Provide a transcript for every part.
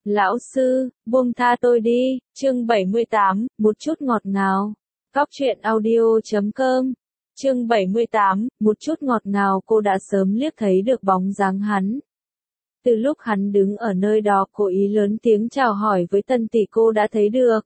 Lão sư, buông tha tôi đi, chương 78, một chút ngọt ngào. Cóc truyện audio.com. Chương 78, một chút ngọt ngào. Cô đã sớm liếc thấy được bóng dáng hắn. Từ lúc hắn đứng ở nơi đó cố ý lớn tiếng chào hỏi với Tân tỷ cô đã thấy được.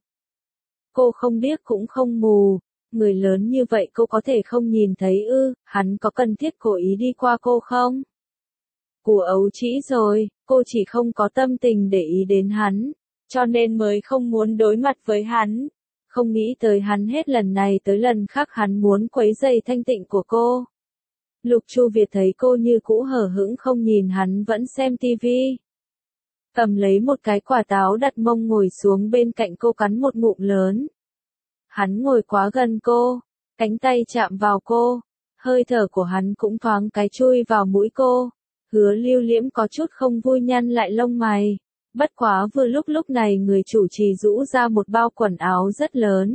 Cô không điếc cũng không mù, người lớn như vậy cô có thể không nhìn thấy ư, hắn có cần thiết cố ý đi qua cô không? Của ấu trĩ rồi, cô chỉ không có tâm tình để ý đến hắn, cho nên mới không muốn đối mặt với hắn. Không nghĩ tới hắn hết lần này tới lần khác hắn muốn quấy rầy thanh tịnh của cô. Lục Chu Việt thấy cô như cũ hờ hững không nhìn hắn vẫn xem tivi. Cầm lấy một cái quả táo đặt mông ngồi xuống bên cạnh cô cắn một ngụm lớn. Hắn ngồi quá gần cô, cánh tay chạm vào cô, hơi thở của hắn cũng thoáng cái chui vào mũi cô. Hứa Lưu Liễm có chút không vui nhăn lại lông mày. Bất quá vừa lúc này người chủ trì rũ ra một bao quần áo rất lớn.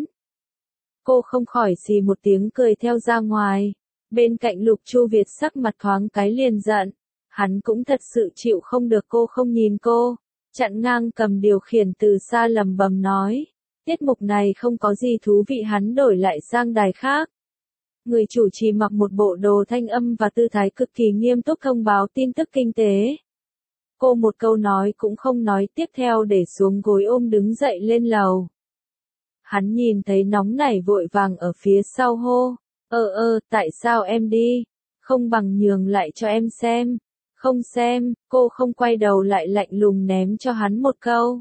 Cô không khỏi xì một tiếng cười theo ra ngoài. Bên cạnh Lục Chu Việt sắc mặt thoáng cái liền giận. Hắn cũng thật sự chịu không được cô không nhìn cô. Chặn ngang cầm điều khiển từ xa lầm bầm nói. Tiết mục này không có gì thú vị, hắn đổi lại sang đài khác. Người chủ trì mặc một bộ đồ thanh âm và tư thái cực kỳ nghiêm túc thông báo tin tức kinh tế. Cô một câu nói cũng không nói, tiếp theo để xuống gối ôm đứng dậy lên lầu. Hắn nhìn thấy nóng nảy vội vàng ở phía sau hô. Tại sao em đi? Không bằng nhường lại cho em xem. Không xem, cô không quay đầu lại lạnh lùng ném cho hắn một câu.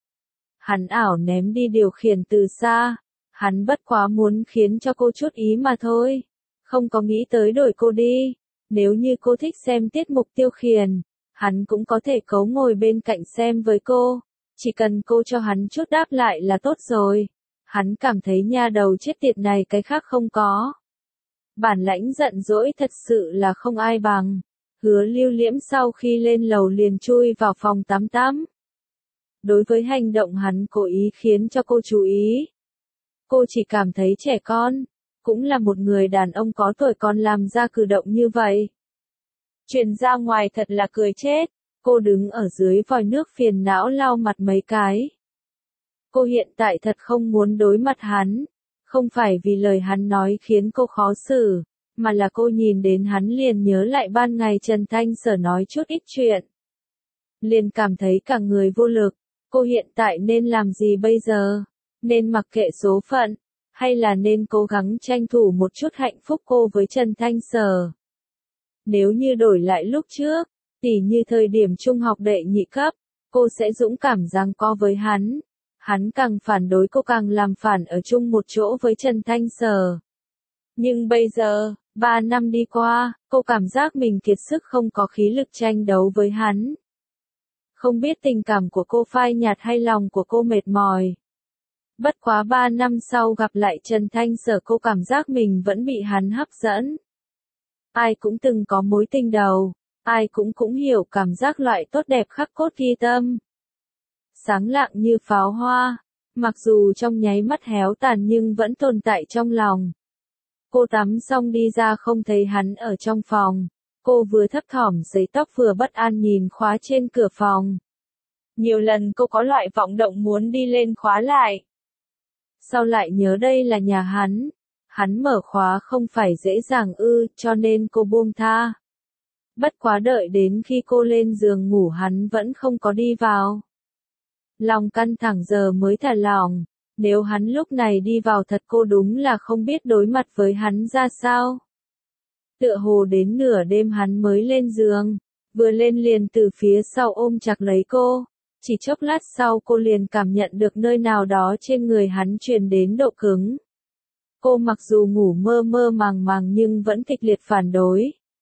Hắn ảo ném đi điều khiển từ xa. Hắn bất quá muốn khiến cho cô chút ý mà thôi. Không có nghĩ tới đổi cô đi. Nếu như cô thích xem tiết mục tiêu khiển, hắn cũng có thể cấu ngồi bên cạnh xem với cô. Chỉ cần cô cho hắn chút đáp lại là tốt rồi. Hắn cảm thấy nha đầu chết tiệt này cái khác không có. Bản lãnh giận dỗi thật sự là không ai bằng. Hứa Lưu Liễm sau khi lên lầu liền chui vào phòng tắm tắm. Đối với hành động hắn cố ý khiến cho cô chú ý. Cô chỉ cảm thấy trẻ con, cũng là một người đàn ông có tuổi còn làm ra cử động như vậy. Truyền ra ngoài thật là cười chết, cô đứng ở dưới vòi nước phiền não lau mặt mấy cái. Cô hiện tại thật không muốn đối mặt hắn, không phải vì lời hắn nói khiến cô khó xử, mà là cô nhìn đến hắn liền nhớ lại ban ngày Trần Thanh Sở nói chút ít chuyện. Liền cảm thấy cả người vô lực, cô hiện tại nên làm gì bây giờ? Nên mặc kệ số phận, hay là nên cố gắng tranh thủ một chút hạnh phúc cô với Trần Thanh Sở? Nếu như đổi lại lúc trước, tỉ như thời điểm trung học đệ nhị cấp, cô sẽ dũng cảm giằng co với hắn. Hắn càng phản đối cô càng làm phản ở chung một chỗ với Trần Thanh Sở. Nhưng bây giờ, 3 năm đi qua, cô cảm giác mình kiệt sức không có khí lực tranh đấu với hắn. Không biết tình cảm của cô phai nhạt hay lòng của cô mệt mỏi. Bất quá 3 năm sau gặp lại Trần Thanh Sở cô cảm giác mình vẫn bị hắn hấp dẫn. Ai cũng từng có mối tình đầu, ai cũng hiểu cảm giác loại tốt đẹp khắc cốt ghi tâm. Sáng lạng như pháo hoa, mặc dù trong nháy mắt héo tàn nhưng vẫn tồn tại trong lòng. Cô tắm xong đi ra không thấy hắn ở trong phòng, cô vừa thấp thỏm giấy tóc vừa bất an nhìn khóa trên cửa phòng. Nhiều lần cô có loại vọng động muốn đi lên khóa lại. Sau lại nhớ đây là nhà hắn mở khóa không phải dễ dàng cho nên cô buông tha. Bất quá đợi đến khi cô lên giường ngủ hắn vẫn không có đi vào. Lòng căng thẳng giờ mới thả lỏng, nếu hắn lúc này đi vào thật cô đúng là không biết đối mặt với hắn ra sao. Tựa hồ đến nửa đêm hắn mới lên giường, vừa lên liền từ phía sau ôm chặt lấy cô. Chỉ chốc lát sau cô liền cảm nhận được nơi nào đó trên người hắn truyền đến độ cứng. Cô mặc dù ngủ mơ mơ màng màng nhưng vẫn kịch liệt phản đối.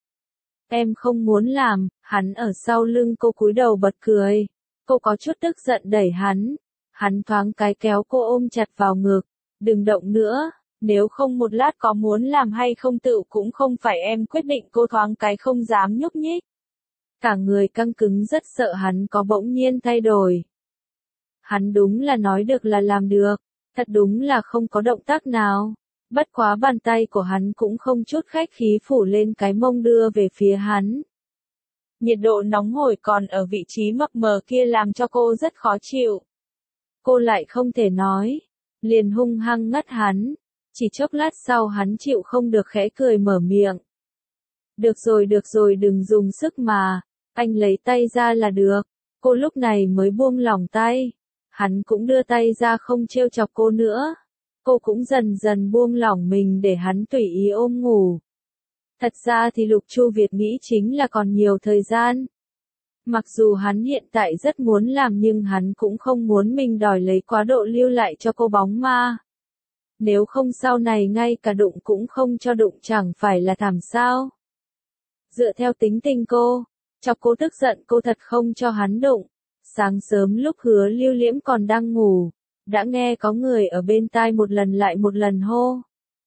Em không muốn làm, hắn ở sau lưng cô cúi đầu bật cười. Cô có chút tức giận đẩy hắn thoáng cái kéo cô ôm chặt vào ngực. Đừng động nữa, nếu không một lát có muốn làm hay không tự cũng không phải em quyết định, cô thoáng cái không dám nhúc nhích. Cả người căng cứng rất sợ hắn có bỗng nhiên thay đổi. Hắn đúng là nói được là làm được, thật đúng là không có động tác nào. Bất quá bàn tay của hắn cũng không chút khách khí phủ lên cái mông đưa về phía hắn. Nhiệt độ nóng hổi còn ở vị trí mập mờ kia làm cho cô rất khó chịu. Cô lại không thể nói, liền hung hăng ngắt hắn. Chỉ chốc lát sau hắn chịu không được khẽ cười mở miệng. Được rồi đừng dùng sức mà, anh lấy tay ra là được. Cô lúc này mới buông lỏng tay. Hắn cũng đưa tay ra không trêu chọc cô nữa. Cô cũng dần dần buông lỏng mình để hắn tùy ý ôm ngủ. Thật ra thì Lục Chu Việt nghĩ chính là còn nhiều thời gian. Mặc dù hắn hiện tại rất muốn làm nhưng hắn cũng không muốn mình đòi lấy quá độ lưu lại cho cô bóng ma. Nếu không sau này ngay cả đụng cũng không cho đụng chẳng phải là thảm sao. Dựa theo tính tình cô, chọc cô tức giận cô thật không cho hắn đụng. Sáng sớm lúc Hứa Lưu Liễm còn đang ngủ, đã nghe có người ở bên tai một lần lại một lần hô.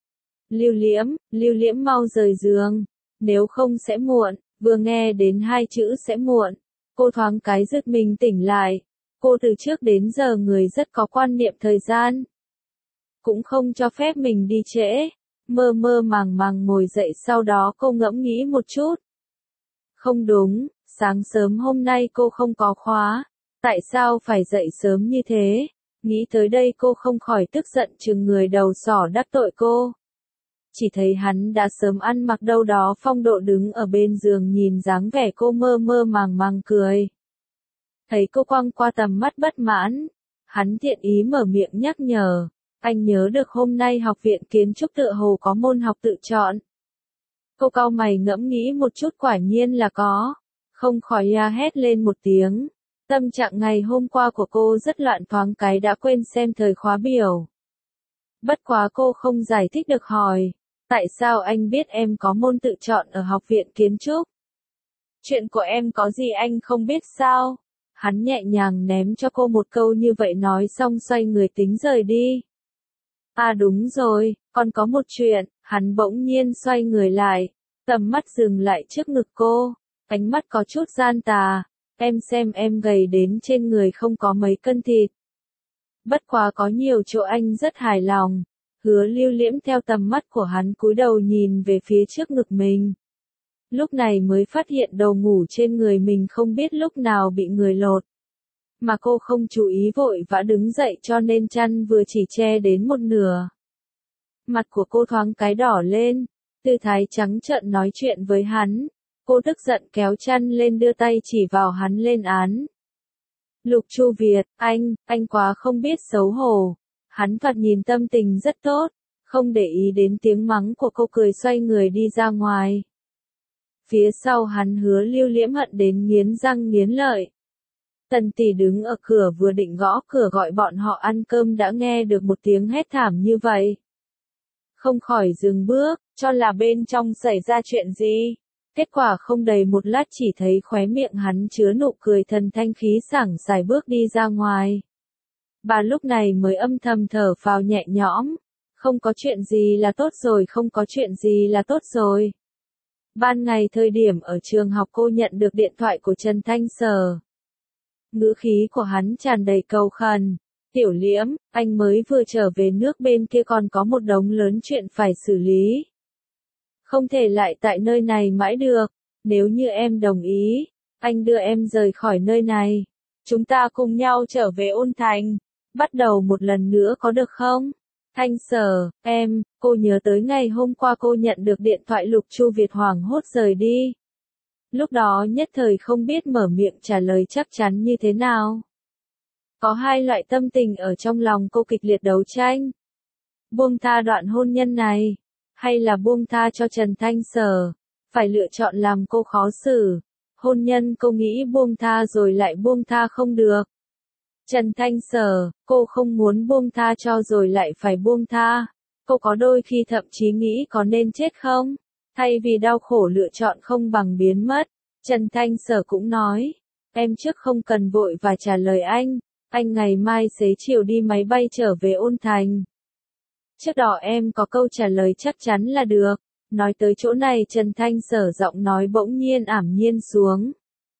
Lưu Liễm mau rời giường, nếu không sẽ muộn. Vừa nghe đến hai chữ sẽ muộn, cô thoáng cái giật mình tỉnh lại. Cô từ trước đến giờ người rất có quan niệm thời gian. Cũng không cho phép mình đi trễ. Mơ mơ màng màng ngồi dậy sau đó cô ngẫm nghĩ một chút. Không đúng, sáng sớm hôm nay cô không có khóa. Tại sao phải dậy sớm như thế? Nghĩ tới đây cô không khỏi tức giận chừng người đầu sỏ đắc tội cô. Chỉ thấy hắn đã sớm ăn mặc đâu đó phong độ đứng ở bên giường nhìn dáng vẻ cô mơ mơ màng màng cười. Thấy cô quăng qua tầm mắt bất mãn, hắn thiện ý mở miệng nhắc nhở, anh nhớ được hôm nay học viện kiến trúc tựa hồ có môn học tự chọn. Cô cau mày ngẫm nghĩ một chút quả nhiên là có, không khỏi ya hét lên một tiếng. Tâm trạng ngày hôm qua của cô rất loạn thoáng cái đã quên xem thời khóa biểu. Bất quá cô không giải thích được hỏi. Tại sao anh biết em có môn tự chọn ở học viện kiến trúc? Chuyện của em có gì anh không biết sao? Hắn nhẹ nhàng ném cho cô một câu như vậy nói xong xoay người tính rời đi. À đúng rồi, còn có một chuyện, hắn bỗng nhiên xoay người lại, tầm mắt dừng lại trước ngực cô, ánh mắt có chút gian tà, em xem em gầy đến trên người không có mấy cân thịt. Bất quá có nhiều chỗ anh rất hài lòng. Hứa Lưu Liễm theo tầm mắt của hắn cúi đầu nhìn về phía trước ngực mình. Lúc này mới phát hiện đầu ngủ trên người mình không biết lúc nào bị người lột. Mà cô không chú ý vội vã đứng dậy cho nên chăn vừa chỉ che đến một nửa. Mặt của cô thoáng cái đỏ lên, tư thái trắng trợn nói chuyện với hắn. Cô tức giận kéo chăn lên đưa tay chỉ vào hắn lên án. Lục Chu Việt, anh quá không biết xấu hổ. Hắn thoạt nhìn tâm tình rất tốt, không để ý đến tiếng mắng của cô cười xoay người đi ra ngoài. Phía sau hắn Hứa Lưu Liễm hận đến nghiến răng nghiến lợi. Tần tỷ đứng ở cửa vừa định gõ cửa gọi bọn họ ăn cơm đã nghe được một tiếng hét thảm như vậy. Không khỏi dừng bước, cho là bên trong xảy ra chuyện gì. Kết quả không đầy một lát chỉ thấy khóe miệng hắn chứa nụ cười thần thanh khí sảng xài bước đi ra ngoài. Bà lúc này mới âm thầm thở phào nhẹ nhõm. Không có chuyện gì là tốt rồi, không có chuyện gì là tốt rồi. Ban ngày thời điểm ở trường học cô nhận được điện thoại của Trần Thanh Sở. Ngữ khí của hắn tràn đầy cầu khẩn. Tiểu Liễm, anh mới vừa trở về nước bên kia còn có một đống lớn chuyện phải xử lý. Không thể lại tại nơi này mãi được. Nếu như em đồng ý, anh đưa em rời khỏi nơi này. Chúng ta cùng nhau trở về Ôn Thành. Bắt đầu một lần nữa có được không? Thanh Sở, cô nhớ tới ngày hôm qua cô nhận được điện thoại Lục Chu Việt hoảng hốt rời đi. Lúc đó nhất thời không biết mở miệng trả lời chắc chắn như thế nào. Có hai loại tâm tình ở trong lòng cô kịch liệt đấu tranh. Buông tha đoạn hôn nhân này, hay là buông tha cho Trần Thanh Sở, phải lựa chọn làm cô khó xử. Hôn nhân cô nghĩ buông tha rồi lại buông tha không được. Trần Thanh Sở, cô không muốn buông tha cho rồi lại phải buông tha. Cô có đôi khi thậm chí nghĩ có nên chết không? Thay vì đau khổ lựa chọn không bằng biến mất. Trần Thanh Sở cũng nói, em trước không cần vội và trả lời anh ngày mai xế chiều đi máy bay trở về Ôn Thành. Trước đó em có câu trả lời chắc chắn là được. Nói tới chỗ này Trần Thanh Sở giọng nói bỗng nhiên ảm nhiên xuống.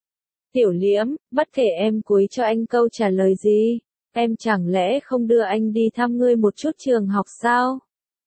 Tiểu Liễm, bất kể em cuối cho anh câu trả lời gì, em chẳng lẽ không đưa anh đi thăm ngươi một chút trường học sao?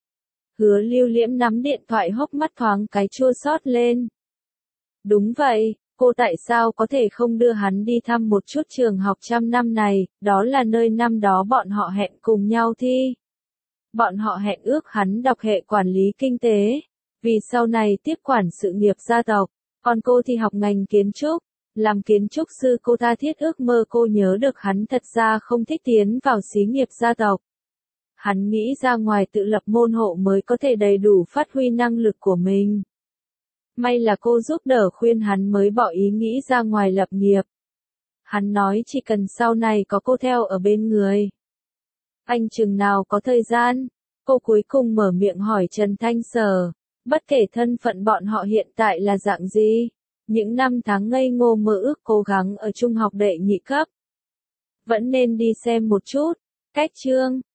Hứa Lưu Liễm nắm điện thoại hốc mắt thoáng cái chua xót lên. Đúng vậy, cô tại sao có thể không đưa hắn đi thăm một chút trường học trăm năm này, đó là nơi năm đó bọn họ hẹn cùng nhau thi. Bọn họ hẹn ước hắn đọc hệ quản lý kinh tế, vì sau này tiếp quản sự nghiệp gia tộc, còn cô thì học ngành kiến trúc. Làm kiến trúc sư cô tha thiết ước mơ cô nhớ được hắn thật ra không thích tiến vào xí nghiệp gia tộc. Hắn nghĩ ra ngoài tự lập môn hộ mới có thể đầy đủ phát huy năng lực của mình. May là cô giúp đỡ khuyên hắn mới bỏ ý nghĩ ra ngoài lập nghiệp. Hắn nói chỉ cần sau này có cô theo ở bên người. Anh chừng nào có thời gian? Cô cuối cùng mở miệng hỏi Trần Thanh Sở. Bất kể thân phận bọn họ hiện tại là dạng gì, những năm tháng ngây ngô mơ ước cố gắng ở trung học đệ nhị cấp, vẫn nên đi xem một chút. Cách chương